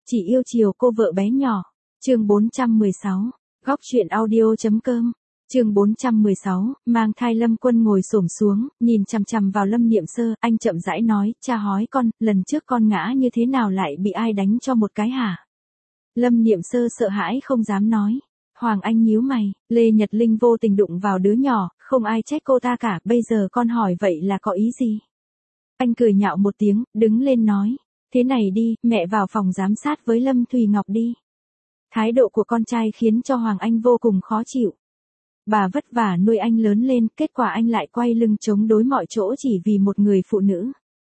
chỉ yêu chiều cô vợ bé nhỏ. Chương 416, góc truyện audio.com. Chương 416, mang thai Lâm Quân ngồi xổm xuống, nhìn chằm chằm vào Lâm Niệm Sơ, anh chậm rãi nói, cha hói con, lần trước con ngã như thế nào lại bị ai đánh cho một cái hả? Lâm Niệm Sơ sợ hãi không dám nói. Hoàng Anh nhíu mày, Lê Nhật Linh vô tình đụng vào đứa nhỏ, không ai trách cô ta cả, bây giờ con hỏi vậy là có ý gì? Anh cười nhạo một tiếng, đứng lên nói, thế này đi, mẹ vào phòng giám sát với Lâm Thùy Ngọc đi. Thái độ của con trai khiến cho Hoàng Anh vô cùng khó chịu. Bà vất vả nuôi anh lớn lên, kết quả anh lại quay lưng chống đối mọi chỗ chỉ vì một người phụ nữ.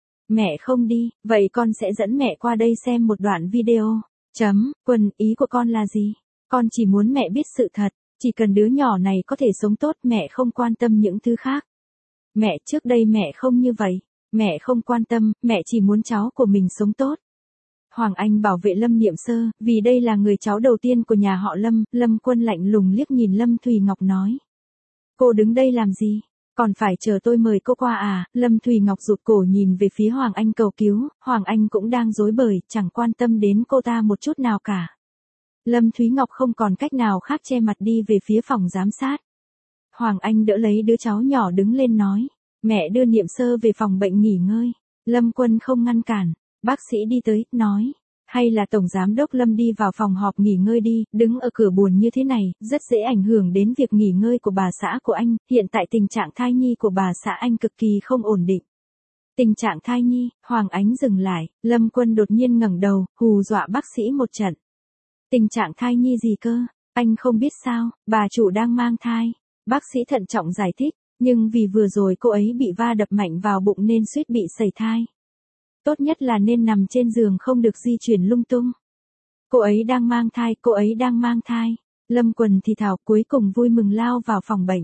Mẹ không đi, vậy con sẽ dẫn mẹ qua đây xem một đoạn video. Quân, ý của con là gì? Con chỉ muốn mẹ biết sự thật, chỉ cần đứa nhỏ này có thể sống tốt, mẹ không quan tâm những thứ khác. Mẹ trước đây mẹ không như vậy, mẹ không quan tâm, mẹ chỉ muốn cháu của mình sống tốt. Hoàng Anh bảo vệ Lâm Niệm Sơ, vì đây là người cháu đầu tiên của nhà họ Lâm. Lâm Quân lạnh lùng liếc nhìn Lâm Thùy Ngọc nói. Cô đứng đây làm gì? Còn phải chờ tôi mời cô qua à? Lâm Thùy Ngọc rụt cổ nhìn về phía Hoàng Anh cầu cứu, Hoàng Anh cũng đang rối bời, chẳng quan tâm đến cô ta một chút nào cả. Lâm Thúy Ngọc không còn cách nào khác che mặt đi về phía phòng giám sát. Hoàng Anh đỡ lấy đứa cháu nhỏ đứng lên nói, mẹ đưa Niệm Sơ về phòng bệnh nghỉ ngơi. Lâm Quân không ngăn cản, bác sĩ đi tới, nói, hay là Tổng Giám đốc Lâm đi vào phòng họp nghỉ ngơi đi, đứng ở cửa buồn như thế này, rất dễ ảnh hưởng đến việc nghỉ ngơi của bà xã của anh, hiện tại tình trạng thai nhi của bà xã anh cực kỳ không ổn định. Tình trạng thai nhi, Hoàng Ánh dừng lại, Lâm Quân đột nhiên ngẩng đầu, hù dọa bác sĩ một trận. Tình trạng thai nhi gì cơ, anh không biết sao, bà chủ đang mang thai. Bác sĩ thận trọng giải thích, nhưng vì vừa rồi cô ấy bị va đập mạnh vào bụng nên suýt bị sẩy thai. Tốt nhất là nên nằm trên giường không được di chuyển lung tung. Cô ấy đang mang thai, cô ấy đang mang thai. Lâm Quần thì thào cuối cùng vui mừng lao vào phòng bệnh.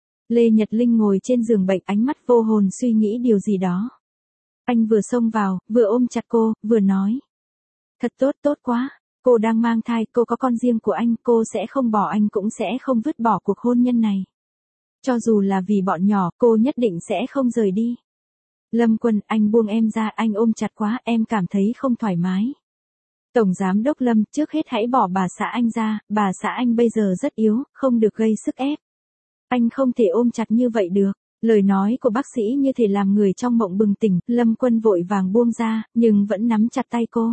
Lê Nhật Linh ngồi trên giường bệnh ánh mắt vô hồn suy nghĩ điều gì đó. Anh vừa xông vào, vừa ôm chặt cô, vừa nói. Thật tốt, tốt quá. Cô đang mang thai, cô có con riêng của anh, cô sẽ không bỏ anh cũng sẽ không vứt bỏ cuộc hôn nhân này. Cho dù là vì bọn nhỏ, cô nhất định sẽ không rời đi. Lâm Quân, anh buông em ra, anh ôm chặt quá, em cảm thấy không thoải mái. Tổng Giám đốc Lâm, trước hết hãy bỏ bà xã anh ra, bà xã anh bây giờ rất yếu, không được gây sức ép. Anh không thể ôm chặt như vậy được. Lời nói của bác sĩ như thể làm người trong mộng bừng tỉnh, Lâm Quân vội vàng buông ra, nhưng vẫn nắm chặt tay cô.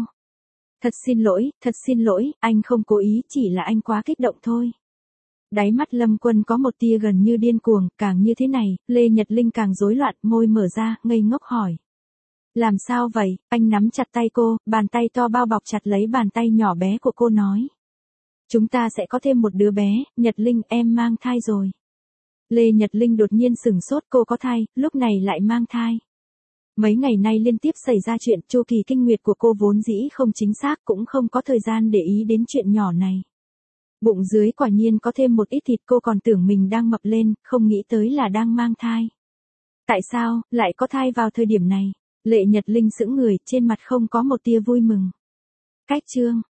Thật xin lỗi, anh không cố ý, chỉ là anh quá kích động thôi. Đáy mắt Lâm Quân có một tia gần như điên cuồng, càng như thế này, Lê Nhật Linh càng rối loạn, môi mở ra, ngây ngốc hỏi. Làm sao vậy? Anh nắm chặt tay cô, bàn tay to bao bọc chặt lấy bàn tay nhỏ bé của cô nói. Chúng ta sẽ có thêm một đứa bé, Nhật Linh, em mang thai rồi. Lê Nhật Linh đột nhiên sửng sốt, cô có thai, lúc này lại mang thai. Mấy ngày nay liên tiếp xảy ra chuyện, chu kỳ kinh nguyệt của cô vốn dĩ không chính xác, cũng không có thời gian để ý đến chuyện nhỏ này. Bụng dưới quả nhiên có thêm một ít thịt, cô còn tưởng mình đang mập lên, không nghĩ tới là đang mang thai. Tại sao, lại có thai vào thời điểm này? Lê Nhật Linh sững người, trên mặt không có một tia vui mừng. Cách chương